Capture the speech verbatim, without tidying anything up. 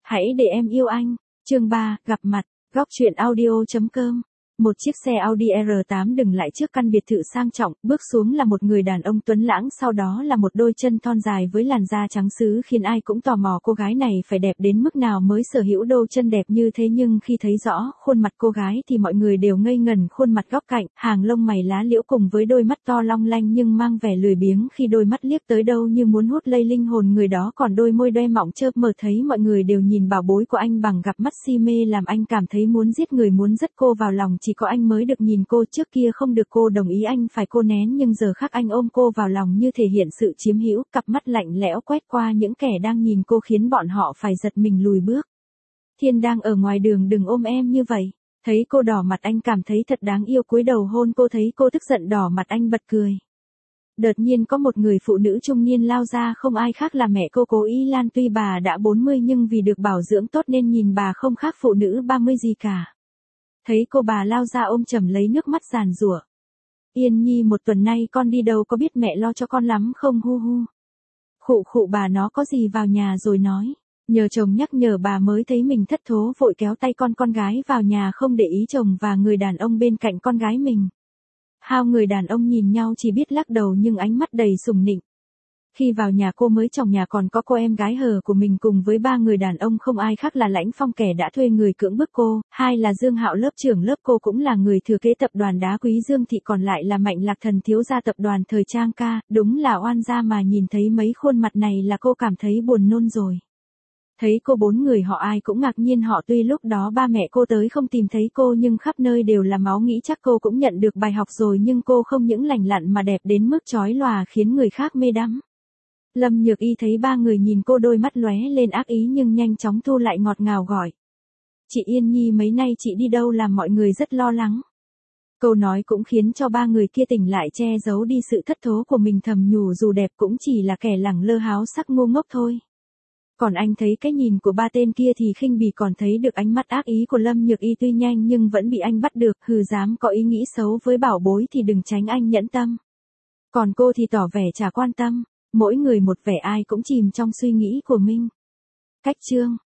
Hãy để em yêu anh. Chương ba, gặp mặt. Góc truyện audio.com. Một chiếc xe Audi R tám dừng lại trước căn biệt thự sang trọng, bước xuống là một người đàn ông tuấn lãng, sau đó là một đôi chân thon dài với làn da trắng sứ khiến ai cũng tò mò cô gái này phải đẹp đến mức nào mới sở hữu đôi chân đẹp như thế, nhưng khi thấy rõ khuôn mặt cô gái thì mọi người đều ngây ngẩn. Khuôn mặt góc cạnh, hàng lông mày lá liễu cùng với đôi mắt to long lanh nhưng mang vẻ lười biếng khi đôi mắt liếc tới đâu như muốn hút lây linh hồn người đó, còn đôi môi đe mọng chớp mở thấy mọi người đều nhìn bảo bối của anh bằng cặp mắt si mê làm anh cảm thấy muốn giết người, muốn dắt cô vào lòng, chỉ có anh mới được nhìn cô, trước kia không được cô đồng ý anh phải cô nén, nhưng giờ khắc anh ôm cô vào lòng như thể hiện sự chiếm hữu, cặp mắt lạnh lẽo quét qua những kẻ đang nhìn cô khiến bọn họ phải giật mình lùi bước. Thiên đang ở ngoài đường, đừng ôm em như vậy. Thấy cô đỏ mặt anh cảm thấy thật đáng yêu, cúi đầu hôn cô, thấy cô tức giận đỏ mặt anh bật cười. Đột nhiên có một người phụ nữ trung niên lao ra, không ai khác là mẹ cô, Cố Ý Lan. Tuy bà đã bốn mươi nhưng vì được bảo dưỡng tốt nên nhìn bà không khác phụ nữ ba mươi gì cả. Thấy cô bà lao ra ôm chầm lấy, nước mắt giàn giụa. Yên Nhi, một tuần nay con đi đâu, có biết mẹ lo cho con lắm không? Hu hu. Khụ khụ, bà nó có gì vào nhà rồi nói. Nhờ chồng nhắc nhở bà mới thấy mình thất thố, vội kéo tay con con gái vào nhà, không để ý chồng và người đàn ông bên cạnh con gái mình. Hai người đàn ông nhìn nhau chỉ biết lắc đầu nhưng ánh mắt đầy sùng nịnh. Khi vào nhà cô mới chồng nhà còn có cô em gái hờ của mình cùng với ba người đàn ông, không ai khác là Lãnh Phong, kẻ đã thuê người cưỡng bức cô, hai là Dương Hạo, lớp trưởng lớp cô cũng là người thừa kế tập đoàn đá quý Dương Thị, còn lại là Mạnh Lạc Thần, thiếu gia tập đoàn thời trang ca, đúng là oan gia mà. Nhìn thấy mấy khuôn mặt này là cô cảm thấy buồn nôn rồi. Thấy cô, bốn người họ ai cũng ngạc nhiên, họ tuy lúc đó ba mẹ cô tới không tìm thấy cô nhưng khắp nơi đều là máu, nghĩ chắc cô cũng nhận được bài học rồi, nhưng cô không những lành lặn mà đẹp đến mức chói lòa khiến người khác mê đắm. Lâm Nhược Y thấy ba người nhìn cô, đôi mắt lóe lên ác ý nhưng nhanh chóng thu lại, ngọt ngào gọi. Chị Yên Nhi, mấy nay chị đi đâu làm mọi người rất lo lắng. Câu nói cũng khiến cho ba người kia tỉnh lại, che giấu đi sự thất thố của mình, thầm nhủ dù đẹp cũng chỉ là kẻ lẳng lơ háo sắc ngu ngốc thôi. Còn anh thấy cái nhìn của ba tên kia thì khinh bỉ, còn thấy được ánh mắt ác ý của Lâm Nhược Y, tuy nhanh nhưng vẫn bị anh bắt được. Hừ, dám có ý nghĩ xấu với bảo bối thì đừng tránh anh nhẫn tâm. Còn cô thì tỏ vẻ chả quan tâm. Mỗi người một vẻ, ai cũng chìm trong suy nghĩ của mình. Cách chương